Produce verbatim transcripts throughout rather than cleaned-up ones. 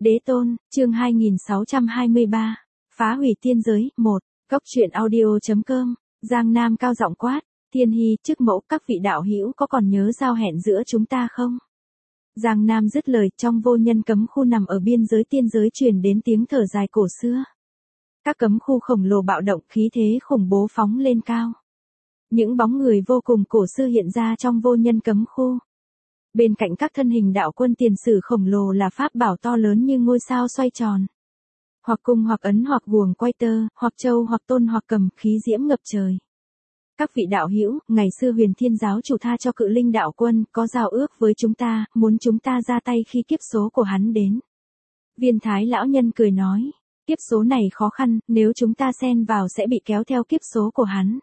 Đế tôn, chương hai nghìn sáu trăm hai mươi ba. Phá hủy tiên giới, một. Cốc truyện audio.com. Giang Nam cao giọng quát, Thiên Hy, chức mẫu, các vị đạo hữu có còn nhớ giao hẹn giữa chúng ta không? Giang Nam dứt lời, trong vô nhân cấm khu nằm ở biên giới tiên giới truyền đến tiếng thở dài cổ xưa. Các cấm khu khổng lồ bạo động, khí thế khủng bố phóng lên cao. Những bóng người vô cùng cổ xưa hiện ra trong vô nhân cấm khu. Bên cạnh các thân hình đạo quân tiền sử khổng lồ là pháp bảo to lớn như ngôi sao xoay tròn. Hoặc cung hoặc ấn hoặc guồng quay tơ, hoặc châu hoặc tôn hoặc cầm, khí diễm ngập trời. Các vị đạo hữu, ngày xưa Huyền Thiên giáo chủ tha cho Cự Linh đạo quân, có giao ước với chúng ta, muốn chúng ta ra tay khi kiếp số của hắn đến. Viên Thái lão nhân cười nói, kiếp số này khó khăn, nếu chúng ta xen vào sẽ bị kéo theo kiếp số của hắn.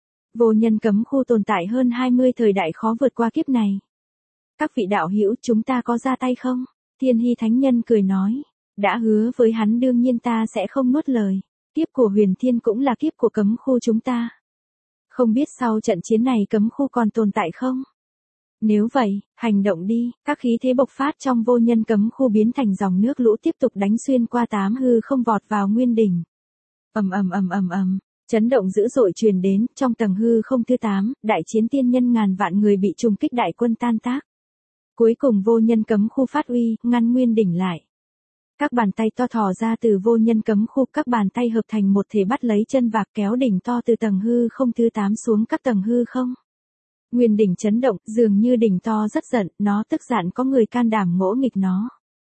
Vô nhân cấm khu tồn tại hơn hai mươi thời đại khó vượt qua kiếp này. Các vị đạo hữu, chúng ta có ra tay không? Thiên Hy thánh nhân cười nói, đã hứa với hắn đương nhiên ta sẽ không nuốt lời. Kiếp của Huyền Thiên cũng là kiếp của cấm khu chúng ta. Không biết sau trận chiến này cấm khu còn tồn tại không? Nếu vậy, hành động đi. Các khí thế bộc phát trong vô nhân cấm khu biến thành dòng nước lũ tiếp tục đánh xuyên qua tám hư không vọt vào nguyên đỉnh. Ầm ầm ầm ầm ầm. Chấn động dữ dội truyền đến, trong tầng hư không thứ tám, đại chiến tiên nhân ngàn vạn người bị trùng kích đại quân tan tác. Cuối cùng vô nhân cấm khu phát uy, ngăn nguyên đỉnh lại. Các bàn tay to thò ra từ vô nhân cấm khu, các bàn tay hợp thành một thể bắt lấy chân vạc kéo đỉnh to từ tầng hư không thứ tám xuống các tầng hư không. Nguyên đỉnh chấn động, dường như đỉnh to rất giận, nó tức giận có người can đảm ngỗ nghịch nó.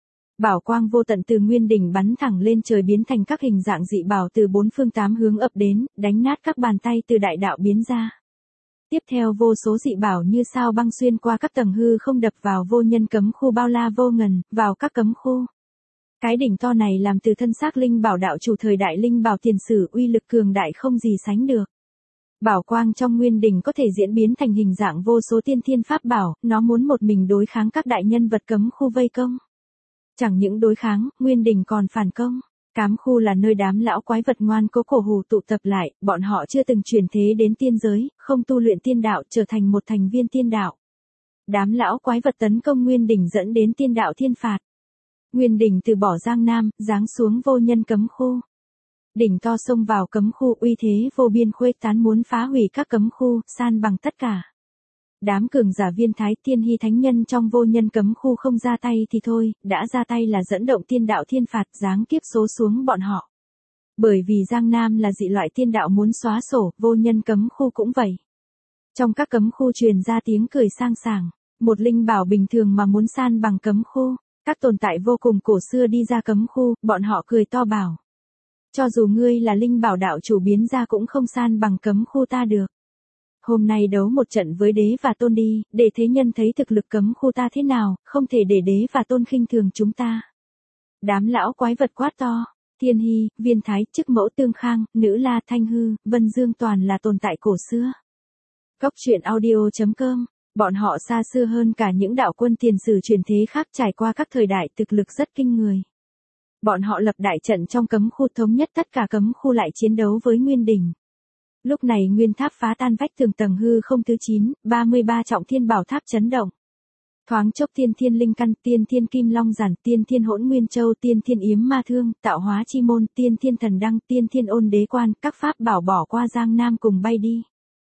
Bảo quang vô tận từ nguyên đỉnh bắn thẳng lên trời biến thành các hình dạng dị bảo từ bốn phương tám hướng ập đến, đánh nát các bàn tay từ đại đạo biến ra. Tiếp theo vô số dị bảo như sao băng xuyên qua các tầng hư không đập vào vô nhân cấm khu bao la vô ngần, vào các cấm khu. Cái đỉnh to này làm từ thân xác linh bảo đạo chủ thời đại linh bảo tiền sử uy lực cường đại không gì sánh được. Bảo quang trong nguyên đỉnh có thể diễn biến thành hình dạng vô số tiên thiên pháp bảo, nó muốn một mình đối kháng các đại nhân vật cấm khu vây công. Chẳng những đối kháng, nguyên đỉnh còn phản công. Cám khu là nơi đám lão quái vật ngoan cố cổ hủ tụ tập lại, bọn họ chưa từng chuyển thế đến tiên giới, không tu luyện tiên đạo trở thành một thành viên tiên đạo. Đám lão quái vật tấn công nguyên đỉnh dẫn đến tiên đạo thiên phạt. Nguyên đỉnh từ bỏ Giang Nam, giáng xuống vô nhân cấm khu. Đỉnh to xông vào cấm khu uy thế vô biên khuếch tán muốn phá hủy các cấm khu, san bằng tất cả. Đám cường giả Viên Thái Thiên Hy thánh nhân trong vô nhân cấm khu không ra tay thì thôi, đã ra tay là dẫn động tiên đạo thiên phạt giáng kiếp số xuống bọn họ. Bởi vì Giang Nam là dị loại tiên đạo muốn xóa sổ, vô nhân cấm khu cũng vậy. Trong các cấm khu truyền ra tiếng cười sang sảng, một linh bảo bình thường mà muốn san bằng cấm khu, các tồn tại vô cùng cổ xưa đi ra cấm khu, bọn họ cười to bảo. Cho dù ngươi là linh bảo đạo chủ biến ra cũng không san bằng cấm khu ta được. Hôm nay đấu một trận với đế và tôn đi, để thế nhân thấy thực lực cấm khu ta thế nào, không thể để đế và tôn khinh thường chúng ta. Đám lão quái vật quát to, Thiên Hy, Viên Thái, chức mẫu Tương Khang, Nữ La Thanh Hư, Vân Dương toàn là tồn tại cổ xưa. Cốc truyện audio.com, bọn họ xa xưa hơn cả những đạo quân tiền sử truyền thế khác trải qua các thời đại thực lực rất kinh người. Bọn họ lập đại trận trong cấm khu thống nhất tất cả cấm khu lại chiến đấu với nguyên đỉnh. Lúc này nguyên tháp phá tan vách tường tầng hư không thứ chín, ba mươi ba trọng thiên bảo tháp chấn động. Thoáng chốc tiên thiên linh căn, tiên thiên kim long giản, tiên thiên hỗn nguyên châu, tiên thiên yếm ma thương, tạo hóa chi môn, tiên thiên thần đăng, tiên thiên ôn đế quan, các pháp bảo bỏ qua Giang Nam cùng bay đi.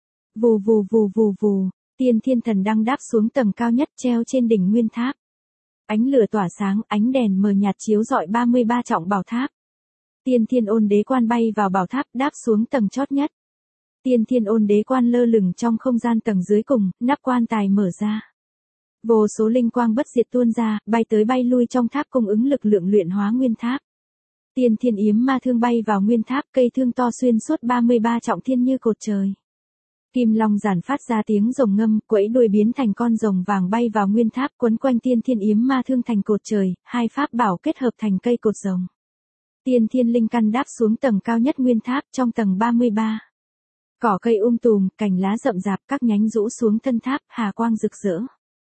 Vù vù vù vù vù, tiên thiên thần đăng đáp xuống tầng cao nhất treo trên đỉnh nguyên tháp. Ánh lửa tỏa sáng, ánh đèn mờ nhạt chiếu rọi ba mươi ba trọng bảo tháp. Tiên thiên ôn đế quan bay vào bảo tháp đáp xuống tầng chót nhất. Tiên thiên ôn đế quan lơ lửng trong không gian tầng dưới cùng, nắp quan tài mở ra. Vô số linh quang bất diệt tuôn ra, bay tới bay lui trong tháp cung ứng lực lượng luyện hóa nguyên tháp. Tiên thiên yếm ma thương bay vào nguyên tháp, cây thương to xuyên suốt ba mươi ba trọng thiên như cột trời. Kim long giản phát ra tiếng rồng ngâm, quẫy đuôi biến thành con rồng vàng bay vào nguyên tháp quấn quanh tiên thiên yếm ma thương thành cột trời, hai pháp bảo kết hợp thành cây cột rồng. Tiên thiên linh căn đáp xuống tầng cao nhất nguyên tháp trong tầng ba mươi ba. Cỏ cây um tùm, cành lá rậm rạp, các nhánh rũ xuống thân tháp, hà quang rực rỡ.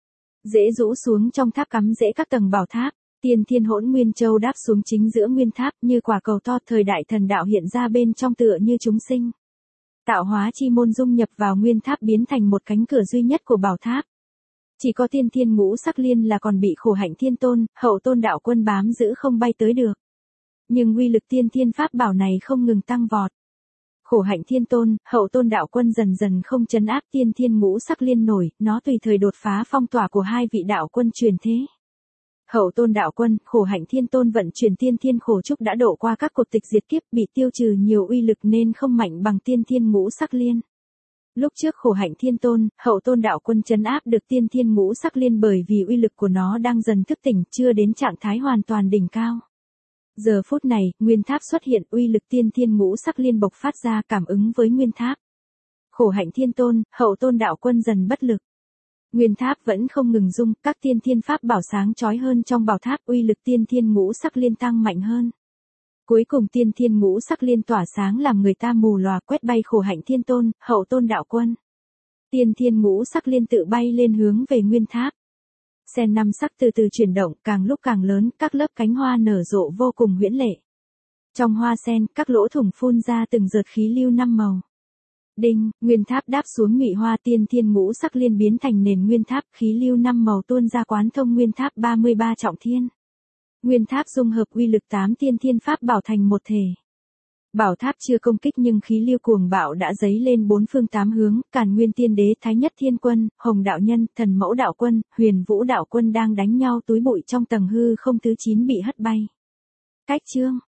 Rễ rũ xuống trong tháp cắm rễ các tầng bảo tháp, tiên thiên hỗn nguyên châu đáp xuống chính giữa nguyên tháp như quả cầu to, thời đại thần đạo hiện ra bên trong tựa như chúng sinh. Tạo hóa chi môn dung nhập vào nguyên tháp biến thành một cánh cửa duy nhất của bảo tháp. Chỉ có tiên thiên ngũ sắc liên là còn bị Khổ Hạnh Thiên Tôn, Hậu Tôn đạo quân bám giữ không bay tới được. Nhưng uy lực tiên thiên pháp bảo này không ngừng tăng vọt. Khổ Hạnh Thiên Tôn, Hậu Tôn đạo quân dần dần không trấn áp tiên thiên ngũ sắc liên nổi, nó tùy thời đột phá phong tỏa của hai vị đạo quân truyền thế. Hậu Tôn đạo quân, Khổ Hạnh Thiên Tôn vận chuyển tiên thiên khổ trúc đã độ qua các cột tịch diệt kiếp, bị tiêu trừ nhiều uy lực nên không mạnh bằng tiên thiên ngũ sắc liên. Lúc trước Khổ Hạnh Thiên Tôn, Hậu Tôn đạo quân trấn áp được tiên thiên ngũ sắc liên bởi vì uy lực của nó đang dần thức tỉnh, chưa đến trạng thái hoàn toàn đỉnh cao. Giờ phút này, nguyên tháp xuất hiện, uy lực tiên thiên ngũ sắc liên bộc phát ra, cảm ứng với nguyên tháp. Khổ Hạnh Thiên Tôn, Hậu Tôn đạo quân dần bất lực. Nguyên tháp vẫn không ngừng rung, các tiên thiên pháp bảo sáng chói hơn trong bảo tháp, uy lực tiên thiên ngũ sắc liên tăng mạnh hơn. Cuối cùng tiên thiên ngũ sắc liên tỏa sáng làm người ta mù lòa, quét bay Khổ Hạnh Thiên Tôn, Hậu Tôn đạo quân. Tiên thiên ngũ sắc liên tự bay lên hướng về nguyên tháp. Sen năm sắc từ từ chuyển động, càng lúc càng lớn, các lớp cánh hoa nở rộ vô cùng huyễn lệ. Trong hoa sen, các lỗ thủng phun ra từng giọt khí lưu năm màu. Đinh, nguyên tháp đáp xuống nhụy hoa, tiên thiên ngũ sắc liên biến thành nền nguyên tháp, khí lưu năm màu tuôn ra quán thông nguyên tháp ba mươi ba trọng thiên. Nguyên tháp dung hợp uy lực tám tiên thiên pháp bảo thành một thể. Bảo tháp chưa công kích nhưng khí lưu cuồng bạo đã dấy lên bốn phương tám hướng, Càn Nguyên Tiên Đế, Thái Nhất Thiên Quân, Hồng Đạo Nhân, Thần Mẫu Đạo Quân, Huyền Vũ Đạo Quân đang đánh nhau, túi bụi trong tầng hư không thứ chín bị hất bay. Cách chương